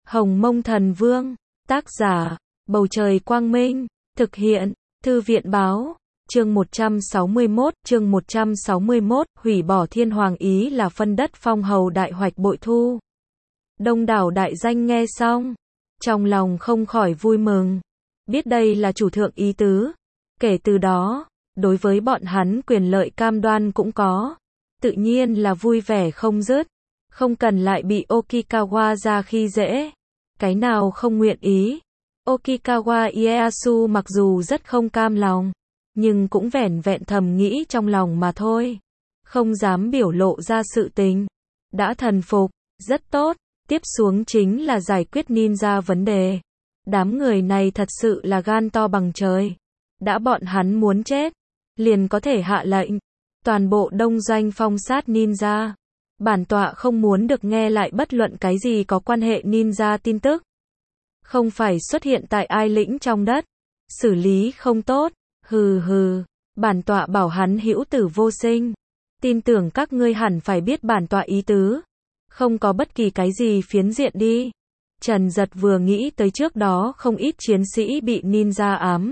Hồng Mông Thần Vương, tác giả, Bầu Trời Quang Minh, thực hiện, Thư viện Báo, chương 161, hủy bỏ Thiên Hoàng ý là phân đất phong hầu đại hoạch bội thu. Đông đảo đại danh nghe xong, trong lòng không khỏi vui mừng, biết đây là chủ thượng ý tứ, kể từ đó, đối với bọn hắn quyền lợi cam đoan cũng có, tự nhiên là vui vẻ không dứt, không cần lại bị Okikawa ra khi dễ, cái nào không nguyện ý. Okikawa Ieyasu mặc dù rất không cam lòng, nhưng cũng vẻn vẹn thầm nghĩ trong lòng mà thôi, không dám biểu lộ ra sự tình. Đã thần phục, rất tốt, tiếp xuống chính là giải quyết ninja vấn đề. Đám người này thật sự là gan to bằng trời. Đã bọn hắn muốn chết, liền có thể hạ lệnh, toàn bộ đông doanh phong sát ninja. Bản tọa không muốn được nghe lại bất luận cái gì có quan hệ ninja tin tức. Không phải xuất hiện tại ai lĩnh trong đất, xử lý không tốt, hừ hừ, bản tọa bảo hắn hữu tử vô sinh. Tin tưởng các ngươi hẳn phải biết bản tọa ý tứ, không có bất kỳ cái gì phiến diện đi. Trần Giật vừa nghĩ tới trước đó không ít chiến sĩ bị ninja ám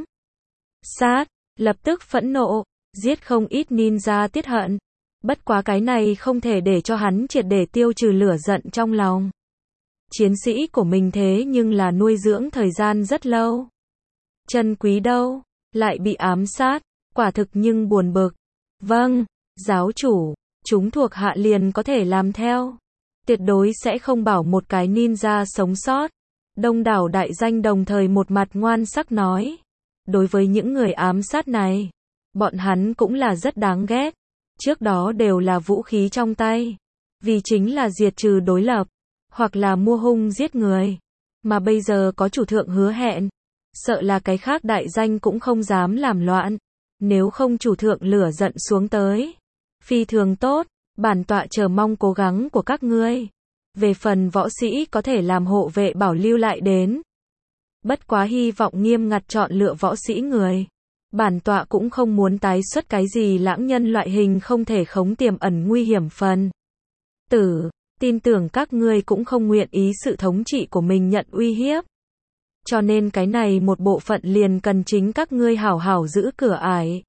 sát, lập tức phẫn nộ, giết không ít ninja tiết hận. Bất quá cái này không thể để cho hắn triệt để tiêu trừ lửa giận trong lòng. Chiến sĩ của mình thế nhưng là nuôi dưỡng thời gian rất lâu. Chân quý đâu, lại bị ám sát, quả thực nhưng buồn bực. Vâng, giáo chủ, chúng thuộc hạ liền có thể làm theo. Tuyệt đối sẽ không bảo một cái ninja sống sót. Đông đảo đại danh đồng thời một mặt ngoan sắc nói. Đối với những người ám sát này, bọn hắn cũng là rất đáng ghét. Trước đó đều là vũ khí trong tay, vì chính là diệt trừ đối lập, hoặc là mua hung giết người. Mà bây giờ có chủ thượng hứa hẹn, sợ là cái khác đại danh cũng không dám làm loạn. Nếu không chủ thượng lửa giận xuống tới, phi thường tốt, bản tọa chờ mong cố gắng của các ngươi. Về phần võ sĩ có thể làm hộ vệ bảo lưu lại đến. Bất quá hy vọng nghiêm ngặt chọn lựa võ sĩ người. Bản tọa cũng không muốn tái xuất cái gì lãng nhân loại hình không thể khống tiềm ẩn nguy hiểm phần tử. Tin tưởng các ngươi cũng không nguyện ý sự thống trị của mình nhận uy hiếp. Cho nên cái này một bộ phận liền cần chính các ngươi hảo hảo giữ cửa ải.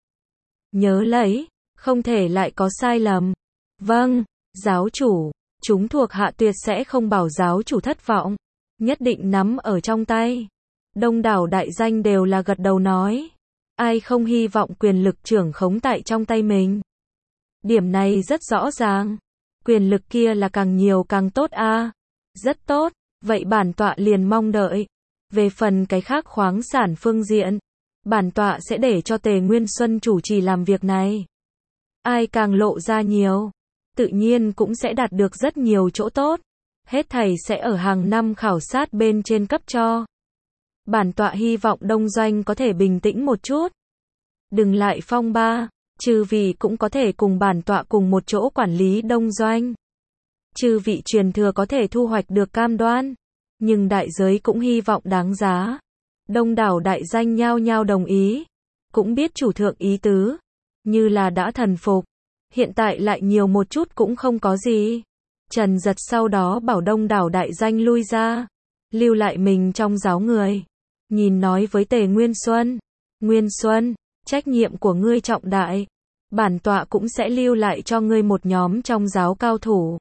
Nhớ lấy, không thể lại có sai lầm. Vâng, giáo chủ, chúng thuộc hạ tuyệt sẽ không bảo giáo chủ thất vọng. Nhất định nắm ở trong tay. Đông đảo đại danh đều là gật đầu nói. Ai không hy vọng quyền lực trưởng khống tại trong tay mình. Điểm này rất rõ ràng. Quyền lực kia là càng nhiều càng tốt a. Rất tốt, vậy bản tọa liền mong đợi. Về phần cái khác khoáng sản phương diện, bản tọa sẽ để cho Tề Nguyên Xuân chủ trì làm việc này. Ai càng lộ ra nhiều, tự nhiên cũng sẽ đạt được rất nhiều chỗ tốt. Hết thảy sẽ ở hàng năm khảo sát bên trên cấp cho. Bản tọa hy vọng đông doanh có thể bình tĩnh một chút. Đừng lại phong ba, chư vị cũng có thể cùng bản tọa cùng một chỗ quản lý đông doanh. Chư vị truyền thừa có thể thu hoạch được cam đoan, nhưng đại giới cũng hy vọng đáng giá. Đông đảo đại danh nhao nhao đồng ý, cũng biết chủ thượng ý tứ, như là đã thần phục. Hiện tại lại nhiều một chút cũng không có gì. Trần Giật sau đó bảo đông đảo đại danh lui ra, lưu lại mình trong giáo người. Nhìn nói với Tề Nguyên Xuân, Nguyên Xuân, trách nhiệm của ngươi trọng đại, bản tọa cũng sẽ lưu lại cho ngươi một nhóm trong giáo cao thủ.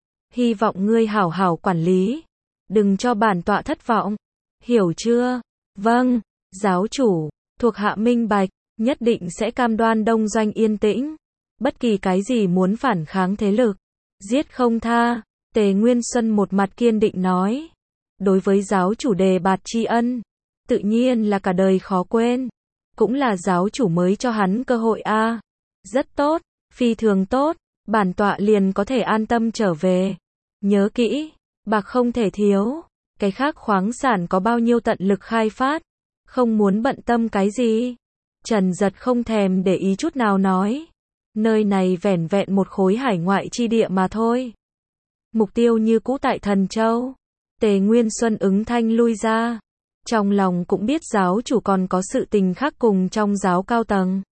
Hy vọng ngươi hảo hảo quản lý, đừng cho bản tọa thất vọng, hiểu chưa? Vâng, giáo chủ, thuộc hạ minh bạch, nhất định sẽ cam đoan đông doanh yên tĩnh, bất kỳ cái gì muốn phản kháng thế lực, giết không tha. Tề Nguyên Xuân một mặt kiên định nói, đối với giáo chủ đề bạt tri ân, tự nhiên là cả đời khó quên, cũng là giáo chủ mới cho hắn cơ hội a. Rất tốt, phi thường tốt, bản tọa liền có thể an tâm trở về. Nhớ kỹ, bạc không thể thiếu, cái khác khoáng sản có bao nhiêu tận lực khai phát, không muốn bận tâm cái gì. Trần Giật không thèm để ý chút nào nói, nơi này vẻn vẹn một khối hải ngoại chi địa mà thôi. Mục tiêu như cũ tại Thần Châu. Tề Nguyên Xuân ứng thanh lui ra. Trong lòng cũng biết giáo chủ còn có sự tình khác cùng trong giáo cao tầng.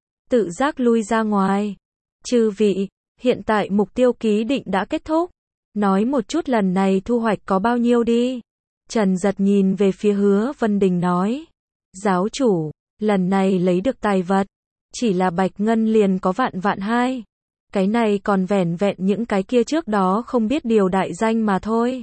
Tự giác lui ra ngoài. Chư vị, hiện tại mục tiêu ký định đã kết thúc. Nói một chút lần này thu hoạch có bao nhiêu đi. Trần Giật nhìn về phía Hứa Vân Đình nói. Giáo chủ, lần này lấy được tài vật, chỉ là bạch ngân liền có vạn vạn hai. Cái này còn vẻn vẹn những cái kia trước đó không biết điều đại danh mà thôi.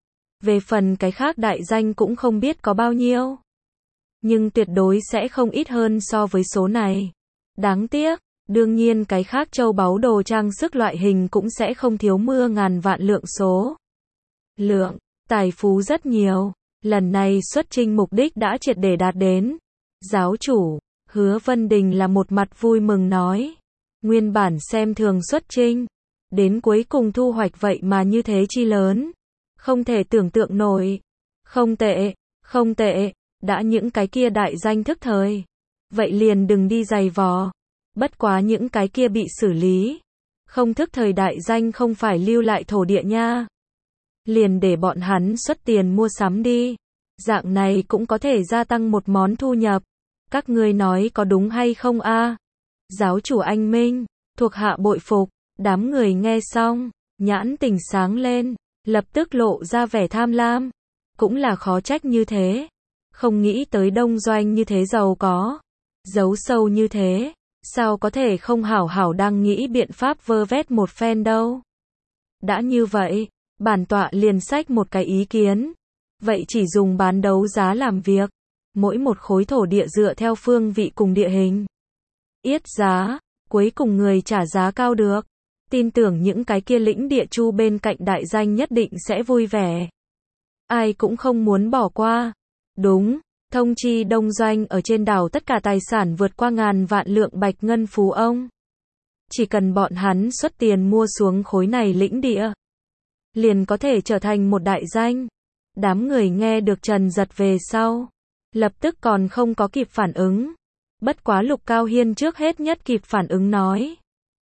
Về phần cái khác đại danh cũng không biết có bao nhiêu. Nhưng tuyệt đối sẽ không ít hơn so với số này. Đáng tiếc, đương nhiên cái khác châu báu đồ trang sức loại hình cũng sẽ không thiếu mưa ngàn vạn lượng số. Lượng, tài phú rất nhiều. Lần này xuất chinh mục đích đã triệt để đạt đến. Giáo chủ, Hứa Vân Đình là một mặt vui mừng nói. Nguyên bản xem thường xuất chinh. Đến cuối cùng thu hoạch vậy mà như thế chi lớn. Không thể tưởng tượng nổi. Không tệ, không tệ. Đã những cái kia đại danh thức thời. Vậy liền đừng đi giày vò. Bất quá những cái kia bị xử lý. Không thức thời đại danh không phải lưu lại thổ địa nha. Liền để bọn hắn xuất tiền mua sắm đi. Dạng này cũng có thể gia tăng một món thu nhập. Các ngươi nói có đúng hay không a? Giáo chủ anh minh, thuộc hạ bội phục. Đám người nghe xong, nhãn tình sáng lên, lập tức lộ ra vẻ tham lam. Cũng là khó trách như thế. Không nghĩ tới Đông Doanh như thế giàu có. Giấu sâu như thế. Sao có thể không hảo hảo đang nghĩ biện pháp vơ vét một phen đâu. Đã như vậy, bản tọa liền xách một cái ý kiến. Vậy chỉ dùng bán đấu giá làm việc. Mỗi một khối thổ địa dựa theo phương vị cùng địa hình. Yết giá, cuối cùng người trả giá cao được. Tin tưởng những cái kia lĩnh địa chu bên cạnh đại danh nhất định sẽ vui vẻ. Ai cũng không muốn bỏ qua. Đúng, thông chi Đông Doanh ở trên đảo tất cả tài sản vượt qua ngàn vạn lượng bạch ngân phú ông. Chỉ cần bọn hắn xuất tiền mua xuống khối này lĩnh địa. Liền có thể trở thành một đại danh. Đám người nghe được Trần Giật về sau. Lập tức còn không có kịp phản ứng. Bất quá Lục Cao Hiên trước hết nhất kịp phản ứng nói.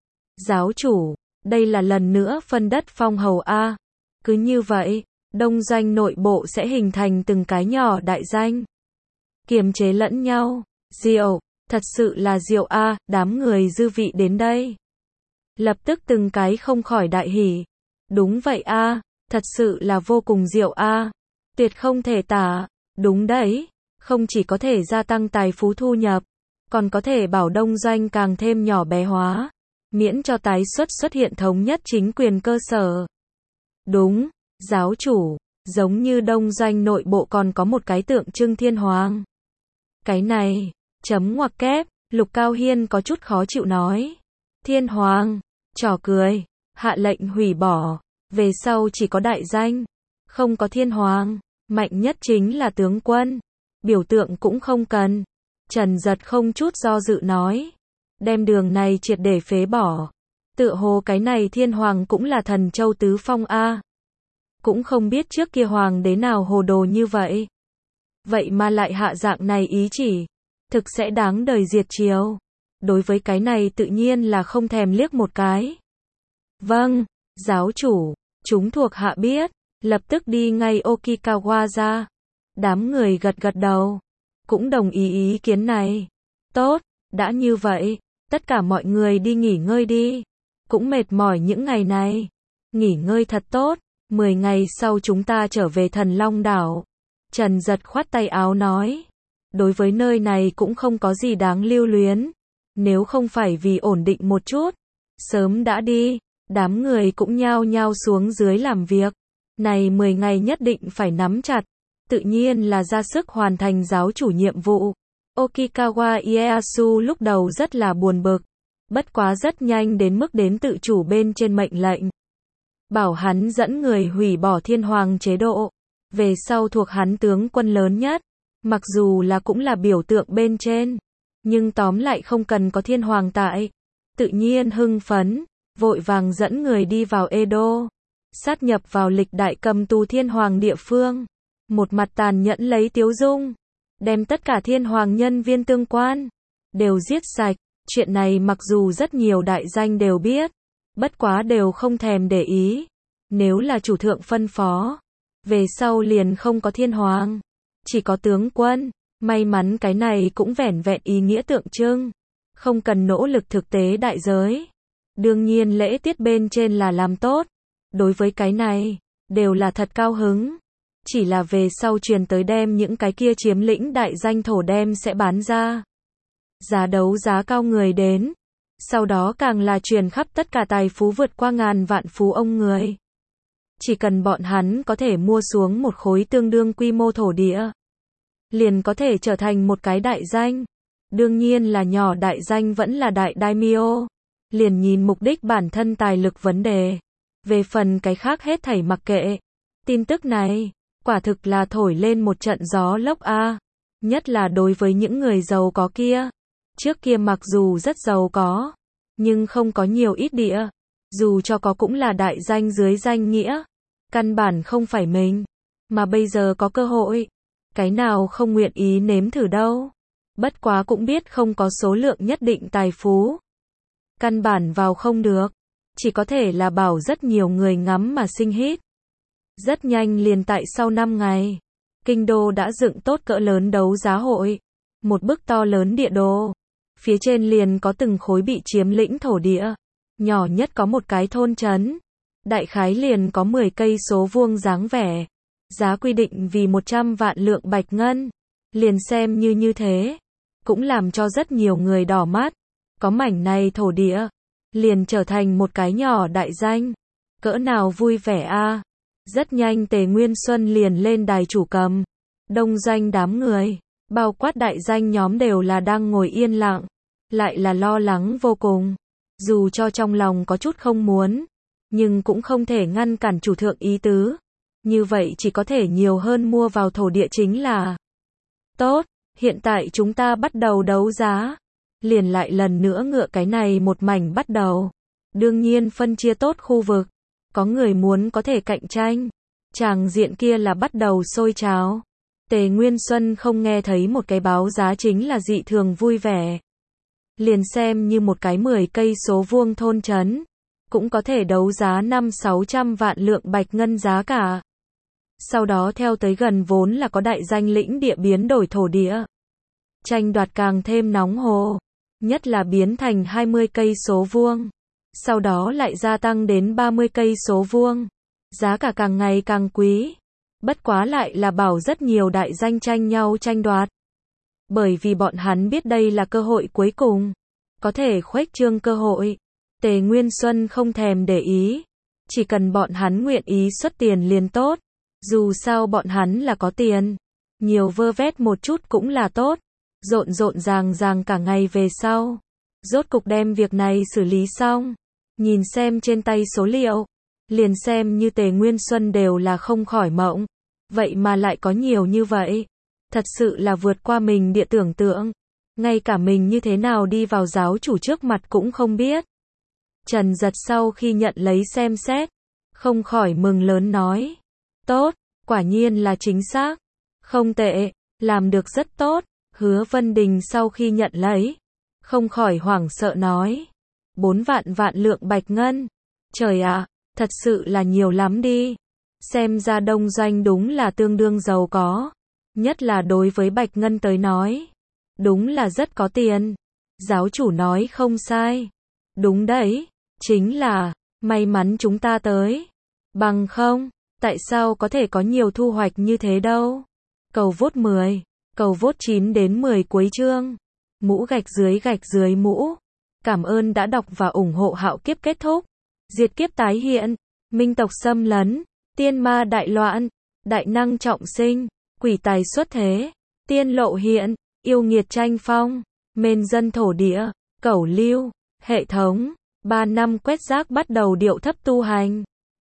Giáo chủ, đây là lần nữa phân đất phong hầu A. Cứ như vậy, Đông Doanh nội bộ sẽ hình thành từng cái nhỏ đại danh. Kiềm chế lẫn nhau. Diệu, thật sự là diệu A, đám người dư vị đến đây. Lập tức từng cái không khỏi đại hỉ. Đúng vậy A, thật sự là vô cùng diệu A. Tuyệt không thể tả. Đúng đấy, không chỉ có thể gia tăng tài phú thu nhập, còn có thể bảo Đông Doanh càng thêm nhỏ bé hóa, miễn cho tái xuất hiện thống nhất chính quyền cơ sở. Đúng, giáo chủ, giống như Đông Doanh nội bộ còn có một cái tượng trưng thiên hoàng. Cái này, chấm ngoặc kép, Lục Cao Hiên có chút khó chịu nói. Thiên hoàng, trò cười, hạ lệnh hủy bỏ, về sau chỉ có đại danh, không có thiên hoàng, mạnh nhất chính là tướng quân. Biểu tượng cũng không cần. Trần Giật không chút do dự nói. Đem đường này triệt để phế bỏ. Tựa hồ cái này thiên hoàng cũng là thần châu tứ phong A. Cũng không biết trước kia hoàng đế nào hồ đồ như vậy. Vậy mà lại hạ dạng này ý chỉ. Thực sẽ đáng đời diệt triều. Đối với cái này tự nhiên là không thèm liếc một cái. Vâng, giáo chủ, chúng thuộc hạ biết. Lập tức đi ngay Okikawa ra. Đám người gật gật đầu. Cũng đồng ý kiến này. Tốt, đã như vậy. Tất cả mọi người đi nghỉ ngơi đi. Cũng mệt mỏi những ngày này. Nghỉ ngơi thật tốt. 10 ngày sau chúng ta trở về Thần Long đảo. Trần Giật khoát tay áo nói. Đối với nơi này cũng không có gì đáng lưu luyến. Nếu không phải vì ổn định một chút. Sớm đã đi. Đám người cũng nhao nhao xuống dưới làm việc. Này 10 ngày nhất định phải nắm chặt. Tự nhiên là ra sức hoàn thành giáo chủ nhiệm vụ. Okikawa Ieyasu lúc đầu rất là buồn bực. Bất quá rất nhanh đến mức đến tự chủ bên trên mệnh lệnh. Bảo hắn dẫn người hủy bỏ thiên hoàng chế độ. Về sau thuộc hắn tướng quân lớn nhất. Mặc dù là cũng là biểu tượng bên trên. Nhưng tóm lại không cần có thiên hoàng tại. Tự nhiên hưng phấn. Vội vàng dẫn người đi vào Edo. Sát nhập vào lịch đại cầm tù thiên hoàng địa phương. Một mặt tàn nhẫn lấy Tiếu Dung. Đem tất cả thiên hoàng nhân viên tương quan. Đều giết sạch. Chuyện này mặc dù rất nhiều đại danh đều biết. Bất quá đều không thèm để ý. Nếu là chủ thượng phân phó. Về sau liền không có thiên hoàng. Chỉ có tướng quân. May mắn cái này cũng vẻn vẹn ý nghĩa tượng trưng. Không cần nỗ lực thực tế đại giới. Đương nhiên lễ tiết bên trên là làm tốt. Đối với cái này. Đều là thật cao hứng. chỉ là về sau truyền tới đem những cái kia chiếm lĩnh đại danh thổ đem sẽ bán ra. Giá đấu giá cao người đến, sau đó càng là truyền khắp tất cả tài phú vượt qua ngàn vạn phú ông người. Chỉ cần bọn hắn có thể mua xuống một khối tương đương quy mô thổ địa, liền có thể trở thành một cái đại danh. Đương nhiên là nhỏ đại danh vẫn là đại daimyo, liền nhìn mục đích bản thân tài lực vấn đề. Về phần cái khác hết thảy mặc kệ. Tin tức này, quả thực là thổi lên một trận gió lốc a. Nhất là đối với những người giàu có kia. Trước kia mặc dù rất giàu có, nhưng không có nhiều ít địa. Dù cho có cũng là đại danh dưới danh nghĩa. Căn bản không phải mình. Mà bây giờ có cơ hội. Cái nào không nguyện ý nếm thử đâu. Bất quá cũng biết không có số lượng nhất định tài phú. Căn bản vào không được. Chỉ có thể là bảo rất nhiều người ngắm mà sinh hít. Rất nhanh liền tại sau 5 ngày. Kinh đô đã dựng tốt cỡ lớn đấu giá hội. Một bức to lớn địa đồ. Phía trên liền có từng khối bị chiếm lĩnh thổ địa. Nhỏ nhất có một cái thôn trấn. Đại khái liền có 10 cây số vuông dáng vẻ. Giá quy định vì 100 vạn lượng bạch ngân. Liền xem như thế. Cũng làm cho rất nhiều người đỏ mắt. Có mảnh này thổ địa. Liền trở thành một cái nhỏ đại danh. Cỡ nào vui vẻ a. Rất nhanh Tề Nguyên Xuân liền lên đài chủ cầm. Đông doanh đám người. Bao quát đại danh nhóm đều là đang ngồi yên lặng. Lại là lo lắng vô cùng. Dù cho trong lòng có chút không muốn. Nhưng cũng không thể ngăn cản chủ thượng ý tứ. Như vậy chỉ có thể nhiều hơn mua vào thổ địa chính là. Tốt, hiện tại chúng ta bắt đầu đấu giá. Liền lại lần nữa ngựa cái này một mảnh bắt đầu. Đương nhiên phân chia tốt khu vực. Có người muốn có thể cạnh tranh. Tràng diện kia là bắt đầu sôi trào. Tề Nguyên Xuân không nghe thấy một cái báo giá chính là dị thường vui vẻ. Liền xem như một cái 10 cây số vuông thôn trấn. Cũng có thể đấu giá 500-600 vạn lượng bạch ngân giá cả. Sau đó theo tới gần vốn là có đại danh lĩnh địa biến đổi thổ địa. Tranh đoạt càng thêm nóng hồ. Nhất là biến thành 20 cây số vuông. Sau đó lại gia tăng đến 30 cây số vuông. Giá cả càng ngày càng quý. Bất quá lại là bảo rất nhiều đại danh tranh nhau tranh đoạt. Bởi vì bọn hắn biết đây là cơ hội cuối cùng. Có thể khuếch trương cơ hội. Tề Nguyên Xuân không thèm để ý. Chỉ cần bọn hắn nguyện ý xuất tiền liền tốt. Dù sao bọn hắn là có tiền. Nhiều vơ vét một chút cũng là tốt. Rộn ràng cả ngày về sau. Rốt cục đem việc này xử lý xong. Nhìn xem trên tay số liệu. Liền xem như Tề Nguyên Xuân đều là không khỏi mộng. Vậy mà lại có nhiều như vậy. Thật sự là vượt qua mình địa tưởng tượng. Ngay cả mình như thế nào đi vào giáo chủ trước mặt cũng không biết. Trần Giật sau khi nhận lấy xem xét. Không khỏi mừng lớn nói. Tốt, quả nhiên là chính xác. Không tệ, làm được rất tốt. Hứa Vân Đình sau khi nhận lấy. Không khỏi hoảng sợ nói. 4 vạn lượng bạch ngân. Trời ạ, thật sự là nhiều lắm đi. Xem ra đông doanh đúng là tương đương giàu có. Nhất là đối với bạch ngân tới nói. Đúng là rất có tiền. Giáo chủ nói không sai. Đúng đấy, chính là, may mắn chúng ta tới. Bằng không, tại sao có thể có nhiều thu hoạch như thế đâu. Cầu vote 10, cầu vote 9 đến 10 cuối chương. Mũ gạch dưới mũ. Cảm ơn đã đọc và ủng hộ Hạo Kiếp kết thúc. Diệt kiếp tái hiện. Minh tộc xâm lấn. Tiên ma đại loạn. Đại năng trọng sinh. Quỷ tài xuất thế. Tiên lộ hiện. Yêu nghiệt tranh phong. Mên dân thổ địa. Cẩu lưu. Hệ thống. 3 năm quét rác bắt đầu điệu thấp tu hành.